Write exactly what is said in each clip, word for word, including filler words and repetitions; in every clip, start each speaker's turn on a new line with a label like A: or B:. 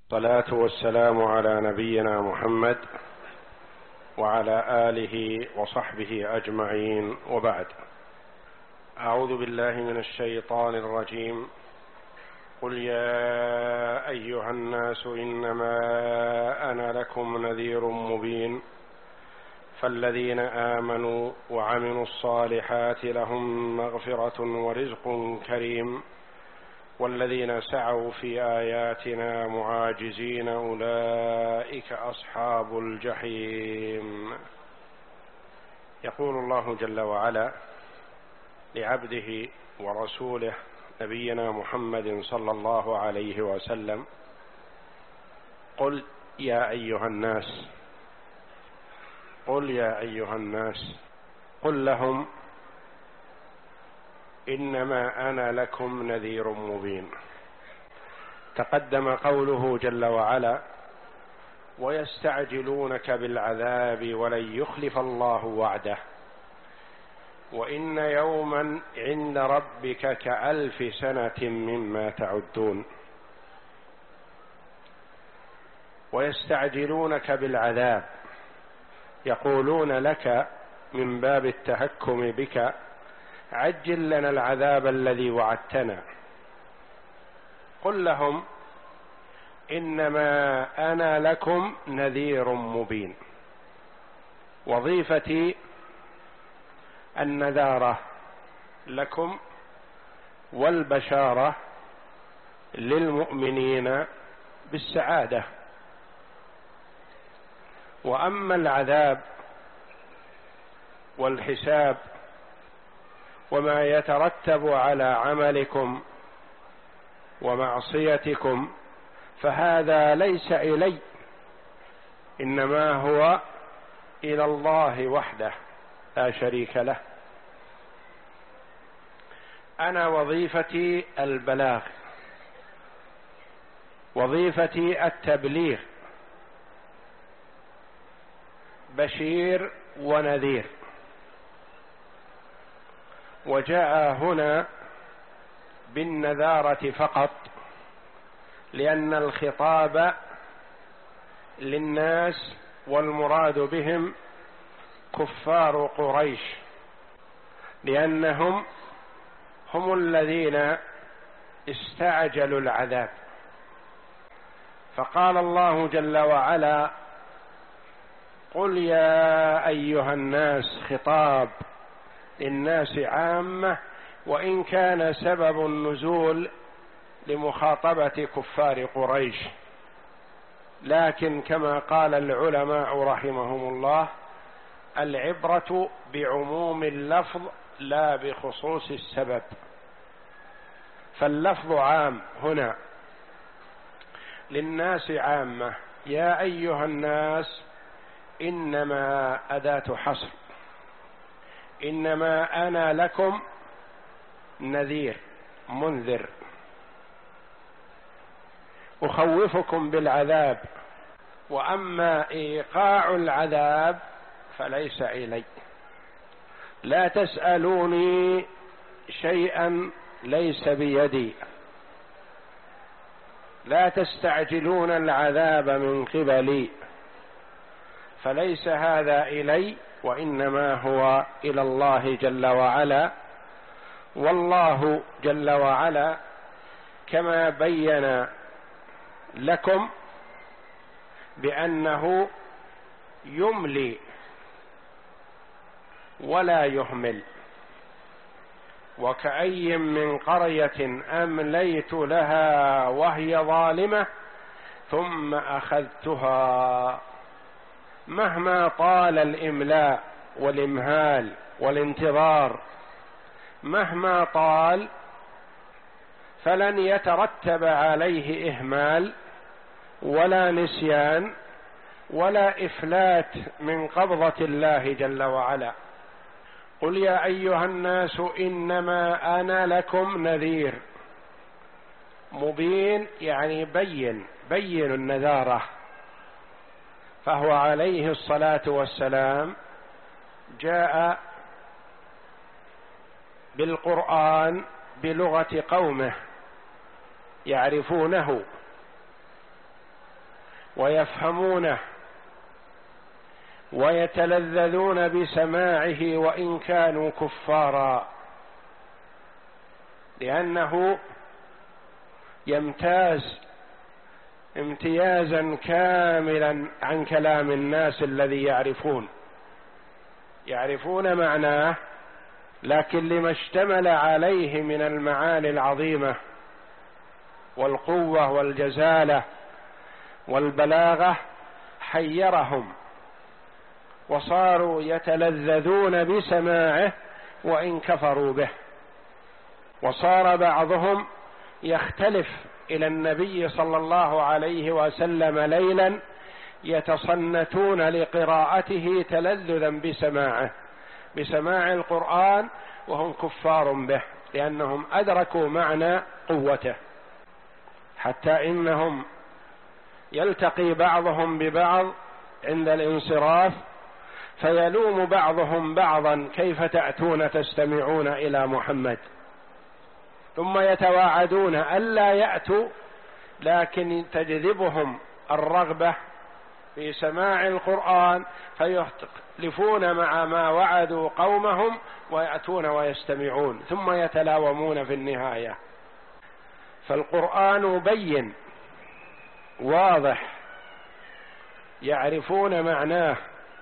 A: الصلاة والسلام على نبينا محمد وعلى آله وصحبه أجمعين، وبعد. أعوذ بالله من الشيطان الرجيم. قل يا أيها الناس إنما أنا لكم نذير مبين، فالذين آمنوا وعملوا الصالحات لهم مغفرة ورزق كريم، والذين سعوا في آياتنا معاجزين أولئك أصحاب الجحيم. يقول الله جل وعلا لعبده ورسوله نبينا محمد صلى الله عليه وسلم: قل يا أيها الناس، قل يا أيها الناس، قل لهم إنما أنا لكم نذير مبين. تقدم قوله جل وعلا: ويستعجلونك بالعذاب ولن يخلف الله وعده وإن يوما عند ربك كألف سنة مما تعدون. ويستعجلونك بالعذاب، يقولون لك من باب التهكم بك: عجل لنا العذاب الذي وعدتنا. قل لهم إنما أنا لكم نذير مبين. وظيفتي النذارة لكم والبشارة للمؤمنين بالسعادة. وأما العذاب والحساب وما يترتب على عملكم ومعصيتكم فهذا ليس إلي، إنما هو إلى الله وحده لا شريك له. أنا وظيفتي البلاغ، وظيفتي التبليغ، بشير ونذير. وجاء هنا بالنذارة فقط لأن الخطاب للناس، والمراد بهم كفار قريش، لأنهم هم الذين استعجلوا العذاب. فقال الله جل وعلا: قل يا أيها الناس، خطاب للناس عامة، وإن كان سبب النزول لمخاطبة كفار قريش، لكن كما قال العلماء رحمهم الله: العبرة بعموم اللفظ لا بخصوص السبب. فاللفظ عام هنا للناس عامة. يا أيها الناس إنما أداة حصر، إنما أنا لكم نذير منذر أخوفكم بالعذاب، وأما إيقاع العذاب فليس إلي. لا تسألوني شيئا ليس بيدي، لا تستعجلون العذاب من قبلي، فليس هذا إلي، وإنما هو إلى الله جل وعلا. والله جل وعلا كما بين لكم بأنه يملي ولا يهمل. وكأي من قرية أمليت لها وهي ظالمة ثم أخذتها. مهما طال الإملاء والإمهال والانتظار، مهما طال، فلن يترتب عليه إهمال ولا نسيان ولا إفلات من قبضة الله جل وعلا. قل يا أيها الناس إنما أنا لكم نذير مبين، يعني بين بين النذارة. فهو عليه الصلاة والسلام جاء بالقرآن بلغة قومه يعرفونه، ويفهمونه ويتلذذون بسماعه وإن كانوا كفارا، لأنه يمتاز امتيازا كاملا عن كلام الناس الذي يعرفون يعرفون معناه، لكن لما اشتمل عليه من المعاني العظيمة والقوة والجزالة والبلاغة حيرهم، وصاروا يتلذذون بسماعه وإن كفروا به. وصار بعضهم يختلف إلى النبي صلى الله عليه وسلم ليلا يتصنتون لقراءته تلذذا بسماعه بسماع القرآن وهم كفار به، لأنهم أدركوا معنى قوته، حتى إنهم يلتقي بعضهم ببعض عند الانصراف فيلوم بعضهم بعضا: كيف تأتون تستمعون إلى محمد؟ ثم يتواعدون ألا يأتوا، لكن تجذبهم الرغبة في سماع القرآن فيختلفون مع ما وعدوا قومهم ويأتون ويستمعون، ثم يتلاومون في النهاية. فالقرآن بين واضح، يعرفون معناه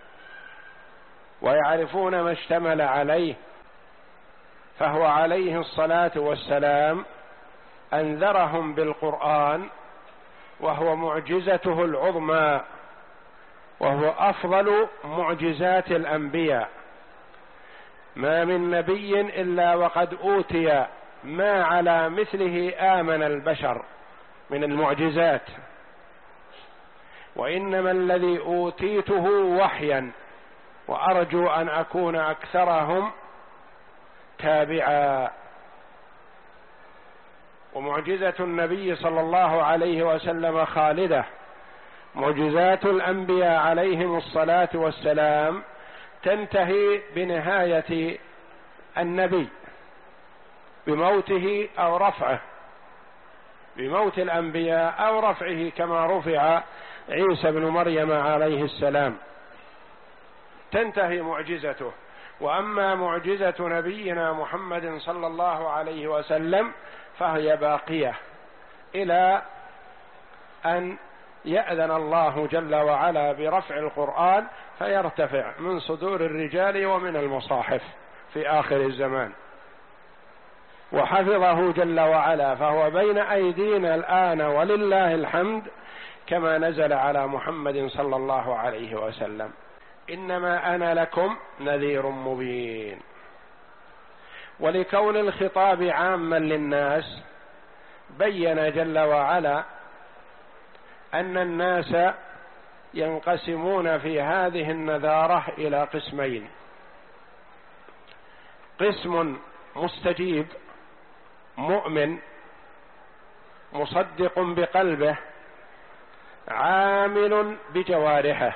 A: ويعرفون ما اشتمل عليه، فهو عليه الصلاة والسلام أنذرهم بالقرآن، وهو معجزته العظمى، وهو أفضل معجزات الأنبياء. ما من نبي إلا وقد أوتي ما على مثله آمن البشر من المعجزات، وإنما الذي أوتيته وحيا، وأرجو أن أكون أكثرهم تابعا. ومعجزة النبي صلى الله عليه وسلم خالدة. معجزات الأنبياء عليهم الصلاة والسلام تنتهي بنهاية النبي بموته أو رفعه، بموت الأنبياء أو رفعه، كما رفع عيسى بن مريم عليه السلام، تنتهي معجزته. وأما معجزة نبينا محمد صلى الله عليه وسلم فهي باقية إلى أن يأذن الله جل وعلا برفع القرآن فيرتفع من صدور الرجال ومن المصاحف في آخر الزمان، وحفظه جل وعلا، فهو بين أيدينا الآن ولله الحمد، كما نزل على محمد صلى الله عليه وسلم: إنما أنا لكم نذير مبين. ولكون الخطاب عاما للناس بين جل وعلا أن الناس ينقسمون في هذه النذارة إلى قسمين: قسم مستجيب مؤمن مصدق بقلبه عامل بجوارحه،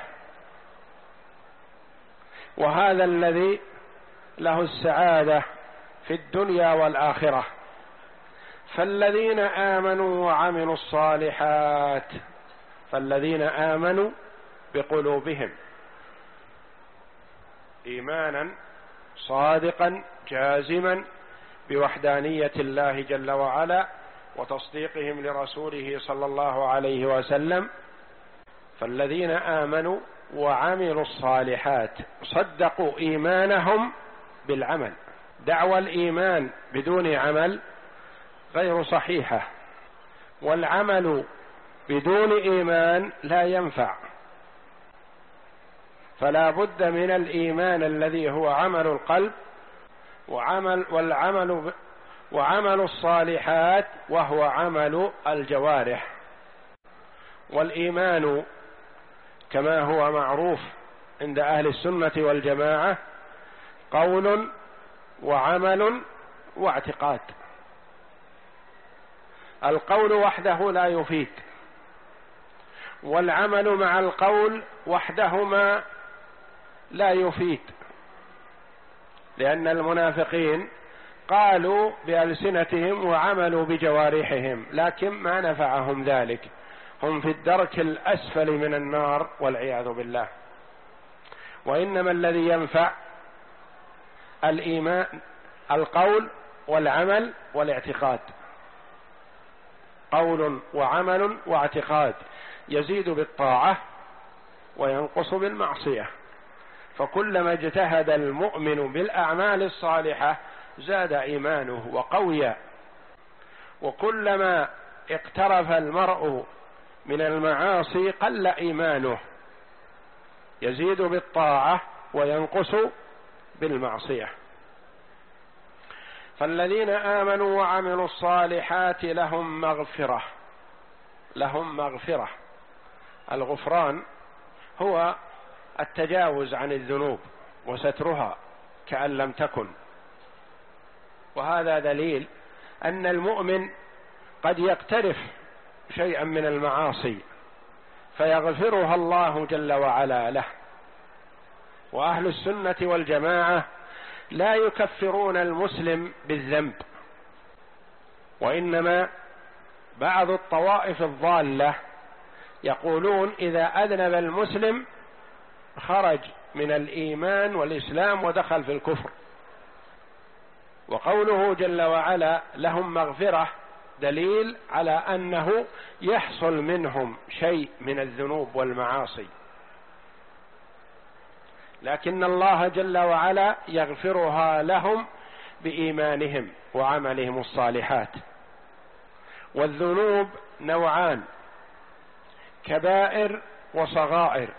A: وهذا الذي له السعادة في الدنيا والآخرة. فالذين آمنوا وعملوا الصالحات، فالذين آمنوا بقلوبهم إيمانا صادقا جازما بوحدانية الله جل وعلا وتصديقهم لرسوله صلى الله عليه وسلم. فالذين آمنوا وعملوا الصالحات صدقوا إيمانهم بالعمل. دعوى الإيمان بدون عمل غير صحيحة، والعمل بدون إيمان لا ينفع، فلا بد من الإيمان الذي هو عمل القلب، وعمل والعمل وعمل الصالحات وهو عمل الجوارح. والإيمان كما هو معروف عند أهل السنة والجماعة قول وعمل واعتقاد. القول وحده لا يفيد، والعمل مع القول وحدهما لا يفيد، لأن المنافقين قالوا بألسنتهم وعملوا بجوارحهم، لكن ما نفعهم ذلك، هم في الدرك الأسفل من النار والعياذ بالله. وإنما الذي ينفع الإيمان، القول والعمل والاعتقاد، قول وعمل واعتقاد، يزيد بالطاعة وينقص بالمعصية. فكلما اجتهد المؤمن بالأعمال الصالحة زاد إيمانه وقوي، وكلما اقترف المرء من المعاصي قل إيمانه، يزيد بالطاعة وينقص بالمعصية. فالذين آمنوا وعملوا الصالحات لهم مغفرة، لهم مغفرة. الغفران هو التجاوز عن الذنوب وسترها كأن لم تكن، وهذا دليل أن المؤمن قد يقترف شيئا من المعاصي فيغفرها الله جل وعلا له. وأهل السنة والجماعة لا يكفرون المسلم بالذنب، وإنما بعض الطوائف الضالة يقولون إذا أذنب المسلم خرج من الإيمان والإسلام ودخل في الكفر. وقوله جل وعلا لهم مغفرة دليل على أنه يحصل منهم شيء من الذنوب والمعاصي، لكن الله جل وعلا يغفرها لهم بإيمانهم وعملهم الصالحات. والذنوب نوعان، كبائر وصغائر.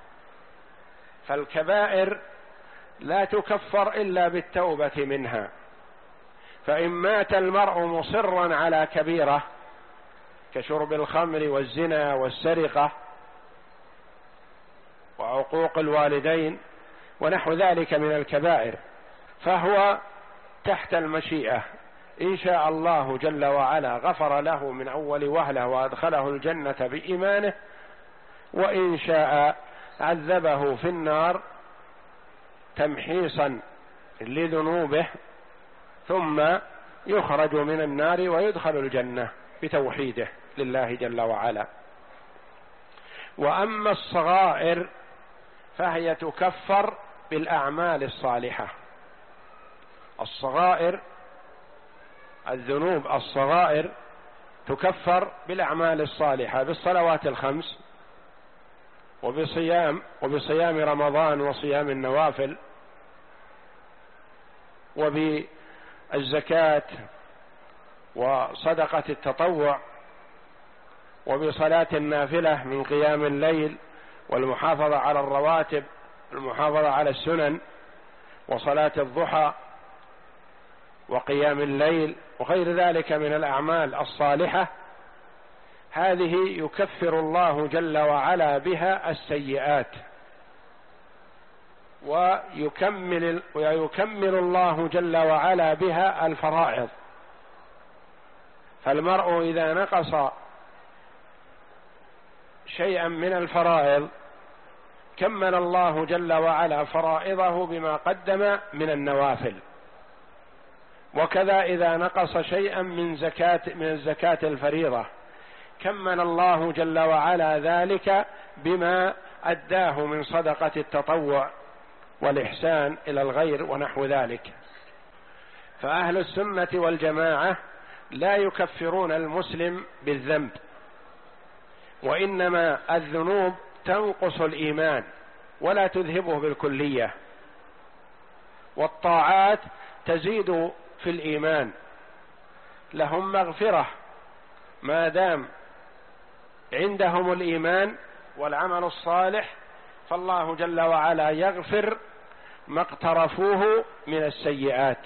A: فالكبائر لا تكفر إلا بالتوبة منها، فإن مات المرء مصرا على كبيرة كشرب الخمر والزنا والسرقة وعقوق الوالدين ونحو ذلك من الكبائر، فهو تحت المشيئة، إن شاء الله جل وعلا غفر له من أول وهلة وأدخله الجنة بإيمانه، وإن شاء عذبه في النار تمحيصا لذنوبه ثم يخرج من النار ويدخل الجنة بتوحيده لله جل وعلا. وأما الصغائر فهي تكفر بالأعمال الصالحة. الصغائر، الذنوب الصغائر تكفر بالأعمال الصالحة، بالصلوات الخمس وبصيام وبصيام رمضان وصيام النوافل وبالزكاة وصدقة التطوع وبصلاة النافلة من قيام الليل والمحافظة على الرواتب، المحافظة على السنن وصلاة الضحى وقيام الليل وغير ذلك من الأعمال الصالحة. هذه يكفر الله جل وعلا بها السيئات، ويكمل ويكمل الله جل وعلا بها الفرائض. فالمرء إذا نقص شيئا من الفرائض كمل الله جل وعلا فرائضه بما قدم من النوافل. وكذا إذا نقص شيئا من زكاة من الزكاة الفريضة كمل الله جل وعلا ذلك بما أداه من صدقة التطوع والإحسان إلى الغير ونحو ذلك. فأهل السنة والجماعة لا يكفرون المسلم بالذنب، وإنما الذنوب تنقص الإيمان ولا تذهبه بالكلية، والطاعات تزيد في الإيمان. لهم مغفرة ما دام عندهم الإيمان والعمل الصالح، فالله جل وعلا يغفر ما اقترفوه من السيئات.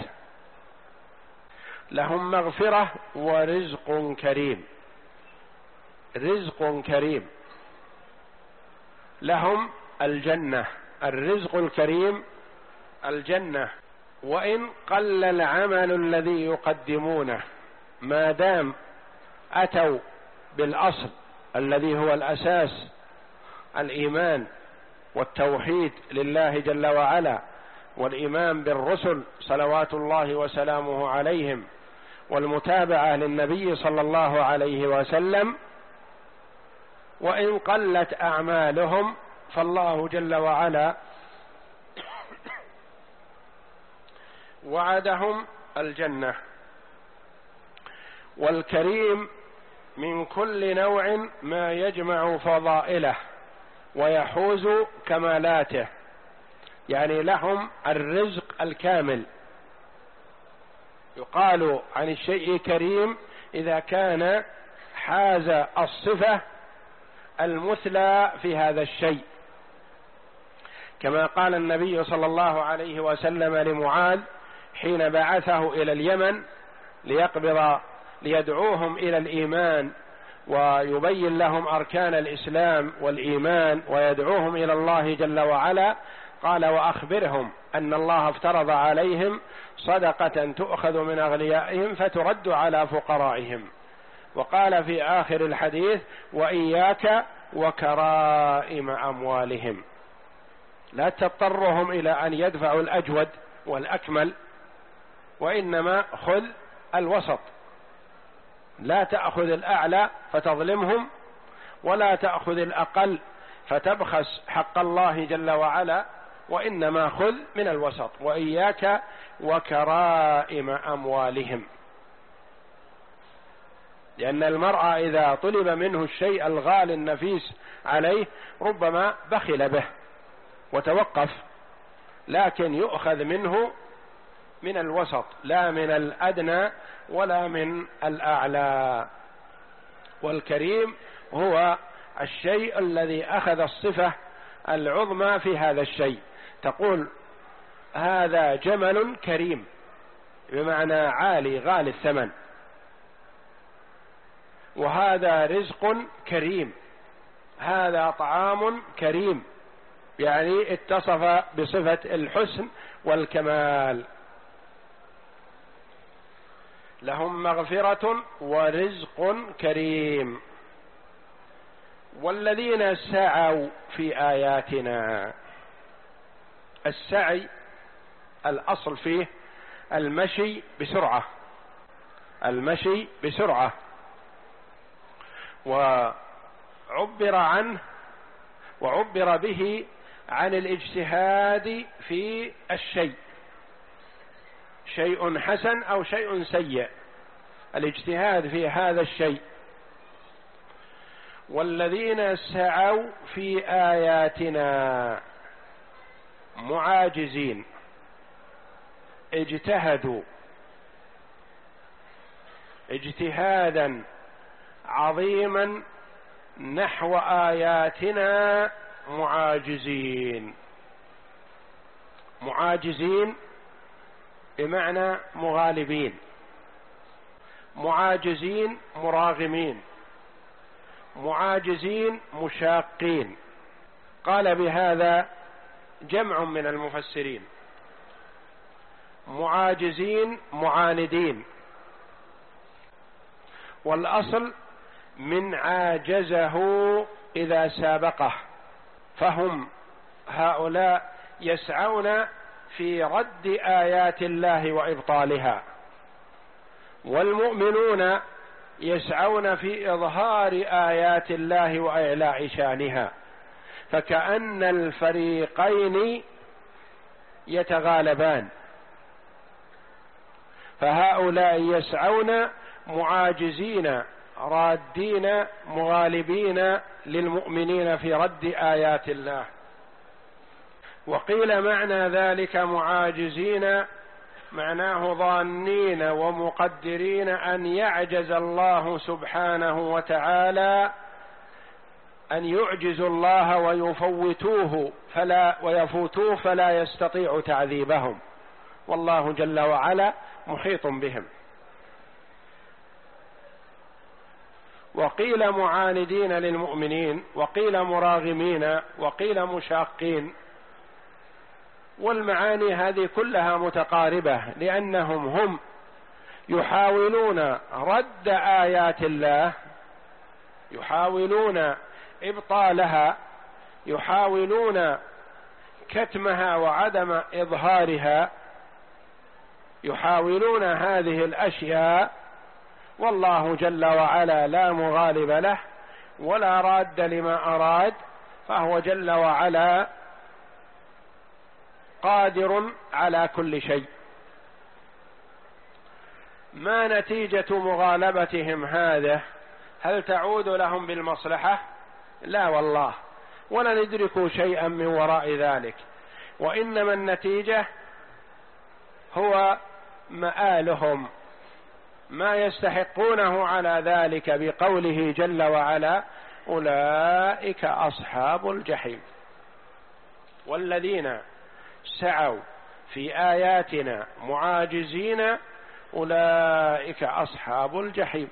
A: لهم مغفرة ورزق كريم، رزق كريم. لهم الجنة، الرزق الكريم الجنة، وإن قل العمل الذي يقدمونه ما دام أتوا بالأصل الذي هو الأساس، الإيمان والتوحيد لله جل وعلا، والإيمان بالرسل صلوات الله وسلامه عليهم، والمتابعة للنبي صلى الله عليه وسلم، وإن قلت أعمالهم فالله جل وعلا وعدهم الجنة. والكريم من كل نوع ما يجمع فضائله ويحوز كمالاته، يعني لهم الرزق الكامل. يقال عن الشيء كريم إذا كان حاز الصفة المثلى في هذا الشيء، كما قال النبي صلى الله عليه وسلم لمعاذ حين بعثه إلى اليمن ليقبض ليدعوهم إلى الإيمان ويبين لهم أركان الإسلام والإيمان ويدعوهم إلى الله جل وعلا، قال وأخبرهم أن الله افترض عليهم صدقة تؤخذ من أغنيائهم فترد على فقرائهم. وقال في آخر الحديث وإياك وكرائم أموالهم، لا تضطرهم إلى أن يدفعوا الأجود والأكمل، وإنما خذ الوسط، لا تأخذ الأعلى فتظلمهم، ولا تأخذ الأقل فتبخس حق الله جل وعلا، وإنما خذ من الوسط. وإياك وكرائم أموالهم، لأن المرأة إذا طلب منه الشيء الغالي النفيس عليه ربما بخل به وتوقف، لكن يؤخذ منه من الوسط لا من الأدنى ولا من الأعلى. والكريم هو الشيء الذي أخذ الصفة العظمى في هذا الشيء. تقول هذا جمل كريم بمعنى عالي غالي الثمن، وهذا رزق كريم، هذا طعام كريم، يعني اتصف بصفة الحسن والكمال. لهم مغفرة ورزق كريم. والذين سعوا في آياتنا، السعي الأصل فيه المشي بسرعة، المشي بسرعة، وعبر عنه وعبر به عن الاجتهاد في الشيء، شيء حسن أو شيء سيء، الاجتهاد في هذا الشيء. والذين سعوا في آياتنا معاجزين، اجتهدوا اجتهادا عظيما نحو آياتنا معاجزين. معاجزين بمعنى مغالبين، معاجزين مراغمين، معاجزين مشاقين. قال بهذا جمع من المفسرين، معاجزين معاندين، والأصل من عاجزه إذا سابقه، فهم هؤلاء يسعون في رد آيات الله وإبطالها، والمؤمنون يسعون في إظهار آيات الله وإعلاء شانها، فكأن الفريقين يتغالبان. فهؤلاء يسعون معاجزين رادين مغالبين للمؤمنين في رد آيات الله. وقيل معنى ذلك معاجزين معناه ظانين ومقدرين أن يعجز الله سبحانه وتعالى، أن يعجزوا الله ويفوتوه فلا ويفوتوه فلا يستطيع تعذيبهم، والله جل وعلا محيط بهم. وقيل معاندين للمؤمنين، وقيل مراغمين، وقيل مشاقين، والمعاني هذه كلها متقاربة، لأنهم هم يحاولون رد آيات الله، يحاولون إبطالها، يحاولون كتمها وعدم إظهارها، يحاولون هذه الأشياء، والله جل وعلا لا مغالب له ولا راد لما أراد، فهو جل وعلا قادر على كل شيء. ما نتيجة مغالبتهم هذا؟ هل تعود لهم بالمصلحة؟ لا والله، ولا ندركوا شيئا من وراء ذلك، وإنما النتيجة هو مآلهم، ما يستحقونه على ذلك بقوله جل وعلا: أولئك أصحاب الجحيم. والذين سعوا في آياتنا معاجزين أولئك أصحاب الجحيم.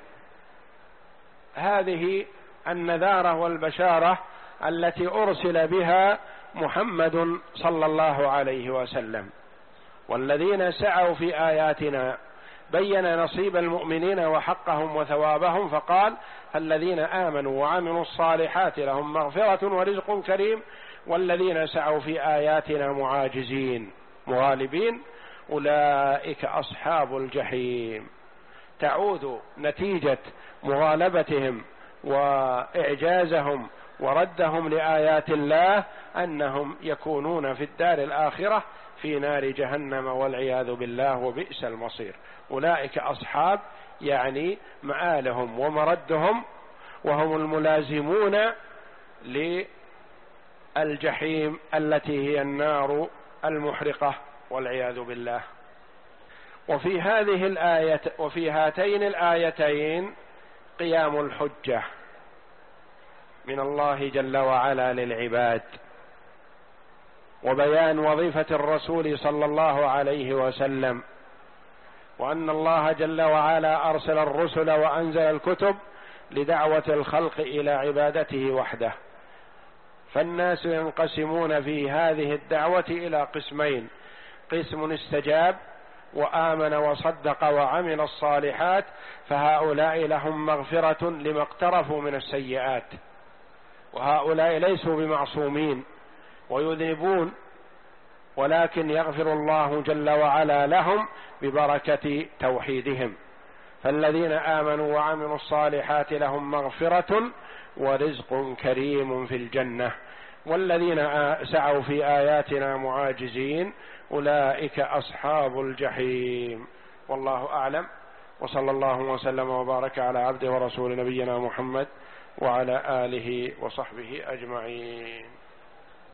A: هذه النذارة والبشارة التي أرسل بها محمد صلى الله عليه وسلم. والذين سعوا في آياتنا، بين نصيب المؤمنين وحقهم وثوابهم، فقال: الذين آمنوا وعملوا الصالحات لهم مغفرة ورزق كريم، والذين سعوا في آياتنا معاجزين مغالبين أولئك أصحاب الجحيم. تعود نتيجة مغالبتهم وإعجازهم وردهم لآيات الله أنهم يكونون في الدار الآخرة في نار جهنم والعياذ بالله، وبئس المصير. أولئك أصحاب يعني مآلهم ومردهم، وهم الملازمون للجحيم التي هي النار المحرقة والعياذ بالله. وفي هذه الآية وفي هاتين الآيتين قيام الحجة من الله جل وعلا للعباد، وبيان وظيفة الرسول صلى الله عليه وسلم، وأن الله جل وعلا أرسل الرسل وأنزل الكتب لدعوة الخلق إلى عبادته وحده. فالناس ينقسمون في هذه الدعوة إلى قسمين: قسم استجاب وآمن وصدق وعمل الصالحات، فهؤلاء لهم مغفرة لما اقترفوا من السيئات، وهؤلاء ليسوا بمعصومين ويذنبون، ولكن يغفر الله جل وعلا لهم ببركة توحيدهم. فالذين آمنوا وعملوا الصالحات لهم مغفرة ورزق كريم في الجنة. والذين سعوا في آياتنا معاجزين أولئك أصحاب الجحيم. والله أعلم، وصلى الله وسلم وبارك على عبده ورسول نبينا محمد وعلى آله وصحبه أجمعين.